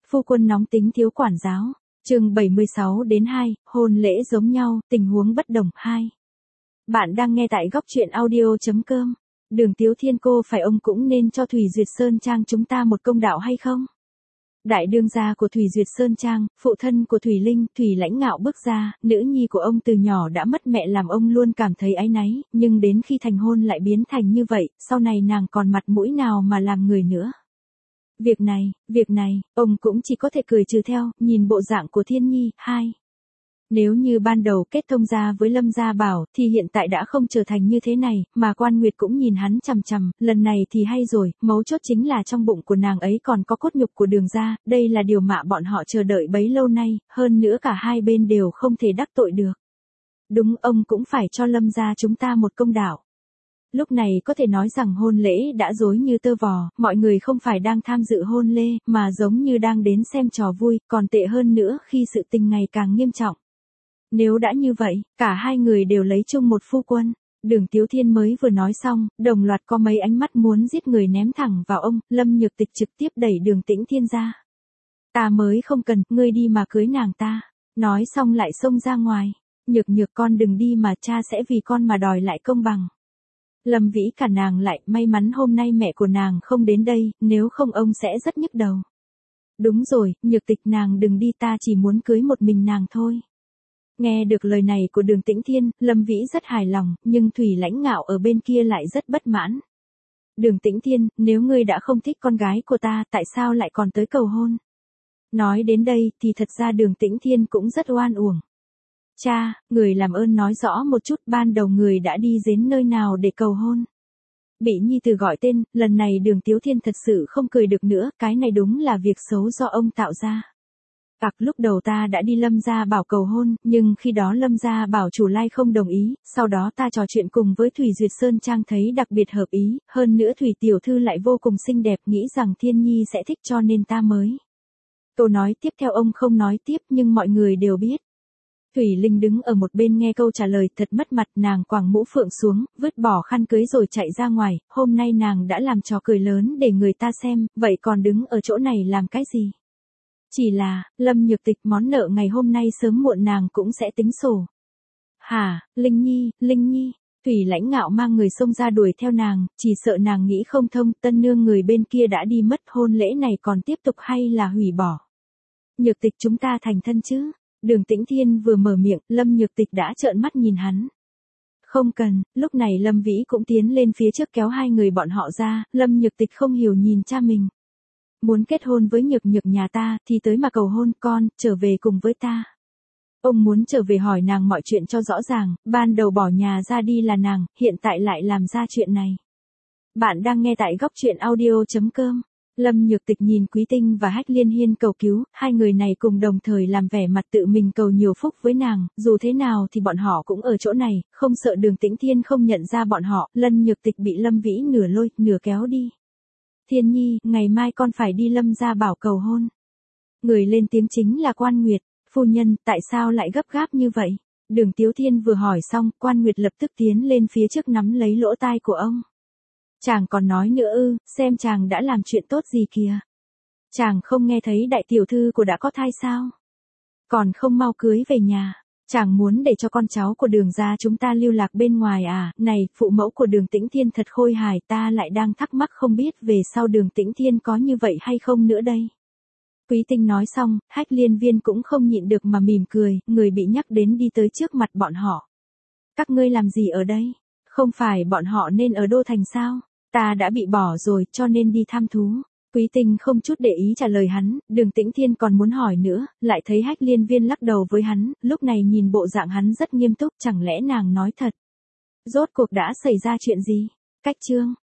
Phu quân nóng tính thiếu quản giáo. Chương 76-2, hôn lễ giống nhau, tình huống bất đồng 2. Bạn đang nghe tại góc truyện audio.com. Đường Tiếu Thiên cô phải ông cũng nên cho Thủy Duyệt Sơn Trang chúng ta một công đạo hay không? Đại đương gia của Thủy Duyệt Sơn Trang, phụ thân của Thủy Linh, Thủy Lãnh Ngạo bước ra, nữ nhi của ông từ nhỏ đã mất mẹ làm ông luôn cảm thấy áy náy, nhưng đến khi thành hôn lại biến thành như vậy, sau này nàng còn mặt mũi nào mà làm người nữa. Việc này, ông cũng chỉ có thể cười trừ theo, nhìn bộ dạng của Thiên Nhi. 2. Nếu như ban đầu kết thông gia với Lâm Gia Bảo, thì hiện tại đã không trở thành như thế này, mà Quan Nguyệt cũng nhìn hắn chằm chằm, lần này thì hay rồi, mấu chốt chính là trong bụng của nàng ấy còn có cốt nhục của Đường gia, đây là điều mà bọn họ chờ đợi bấy lâu nay, hơn nữa cả hai bên đều không thể đắc tội được. Đúng, ông cũng phải cho Lâm gia chúng ta một công đạo. Lúc này có thể nói rằng hôn lễ đã rối như tơ vò, mọi người không phải đang tham dự hôn lễ, mà giống như đang đến xem trò vui, còn tệ hơn nữa khi sự tình ngày càng nghiêm trọng. Nếu đã như vậy, cả hai người đều lấy chung một phu quân. Đường Tiếu Thiên mới vừa nói xong, đồng loạt có mấy ánh mắt muốn giết người ném thẳng vào ông, Lâm Nhược Tịch trực tiếp đẩy Đường Tĩnh Thiên ra. Ta mới không cần, ngươi đi mà cưới nàng ta. Nói xong lại xông ra ngoài. Nhược con đừng đi mà cha sẽ vì con mà đòi lại công bằng. Lâm Vĩ cả nàng lại, may mắn hôm nay mẹ của nàng không đến đây, nếu không ông sẽ rất nhức đầu. Đúng rồi, Nhược Tịch nàng đừng đi, ta chỉ muốn cưới một mình nàng thôi. Nghe được lời này của Đường Tĩnh Thiên, Lâm Vĩ rất hài lòng, nhưng Thủy Lãnh Ngạo ở bên kia lại rất bất mãn. Đường Tĩnh Thiên, nếu ngươi đã không thích con gái của ta, tại sao lại còn tới cầu hôn? Nói đến đây thì thật ra Đường Tĩnh Thiên cũng rất oan uổng. Cha, người làm ơn nói rõ một chút, ban đầu người đã đi đến nơi nào để cầu hôn? Bị nhi tử gọi tên, lần này Đường Tiếu Thiên thật sự không cười được nữa, cái này đúng là việc xấu do ông tạo ra. Lúc đầu ta đã đi Lâm Gia Bảo cầu hôn, nhưng khi đó Lâm Gia Bảo chủ Lai không đồng ý, sau đó ta trò chuyện cùng với Thủy Duyệt Sơn Trang thấy đặc biệt hợp ý, hơn nữa Thủy Tiểu Thư lại vô cùng xinh đẹp, nghĩ rằng Thiên Nhi sẽ thích cho nên ta mới. Câu nói tiếp theo ông không nói tiếp nhưng mọi người đều biết. Thủy Linh đứng ở một bên nghe câu trả lời thật mất mặt, nàng quàng mũ phượng xuống, vứt bỏ khăn cưới rồi chạy ra ngoài, hôm nay nàng đã làm trò cười lớn để người ta xem, vậy còn đứng ở chỗ này làm cái gì? Chỉ là, Lâm Nhược Tịch món nợ ngày hôm nay sớm muộn nàng cũng sẽ tính sổ. Hả, Linh Nhi, Thủy Lãnh Ngạo mang người xông ra đuổi theo nàng, chỉ sợ nàng nghĩ không thông, tân nương người bên kia đã đi mất, hôn lễ này còn tiếp tục hay là hủy bỏ. Nhược Tịch chúng ta thành thân chứ? Đường Tĩnh Thiên vừa mở miệng, Lâm Nhược Tịch đã trợn mắt nhìn hắn. Không cần, lúc này Lâm Vĩ cũng tiến lên phía trước kéo hai người bọn họ ra, Lâm Nhược Tịch không hiểu nhìn cha mình. Muốn kết hôn với Nhược nhà ta, thì tới mà cầu hôn, con, trở về cùng với ta. Ông muốn trở về hỏi nàng mọi chuyện cho rõ ràng, ban đầu bỏ nhà ra đi là nàng, hiện tại lại làm ra chuyện này. Bạn đang nghe tại góc truyện audio.com. Lâm Nhược Tịch nhìn Quý Tinh và Hách Liên Hiên cầu cứu, hai người này cùng đồng thời làm vẻ mặt tự mình cầu nhiều phúc với nàng, dù thế nào thì bọn họ cũng ở chỗ này, không sợ Đường Tĩnh Thiên không nhận ra bọn họ, Lâm Nhược Tịch bị Lâm Vĩ nửa lôi, nửa kéo đi. Thiên Nhi, ngày mai con phải đi Lâm Gia Bảo cầu hôn. Người lên tiếng chính là Quan Nguyệt, phu nhân, tại sao lại gấp gáp như vậy? Đường Tiếu Thiên vừa hỏi xong, Quan Nguyệt lập tức tiến lên phía trước nắm lấy lỗ tai của ông. Chàng còn nói nữa ư, xem chàng đã làm chuyện tốt gì kìa. Chàng không nghe thấy đại tiểu thư của đã có thai sao? Còn không mau cưới về nhà. Chàng muốn để cho con cháu của Đường gia chúng ta lưu lạc bên ngoài à? Này, phụ mẫu của Đường Tĩnh Thiên thật khôi hài, ta lại đang thắc mắc không biết về sau Đường Tĩnh Thiên có như vậy hay không nữa đây. Quý Tinh nói xong, Hách Liên Viên cũng không nhịn được mà mỉm cười, người bị nhắc đến đi tới trước mặt bọn họ. Các ngươi làm gì ở đây? Không phải bọn họ nên ở Đô Thành sao? Ta đã bị bỏ rồi cho nên đi thăm thú. Quý Tinh không chút để ý trả lời hắn, Đường Tĩnh Thiên còn muốn hỏi nữa, lại thấy Hách Liên Viên lắc đầu với hắn, lúc này nhìn bộ dạng hắn rất nghiêm túc, chẳng lẽ nàng nói thật. Rốt cuộc đã xảy ra chuyện gì? Cách chương.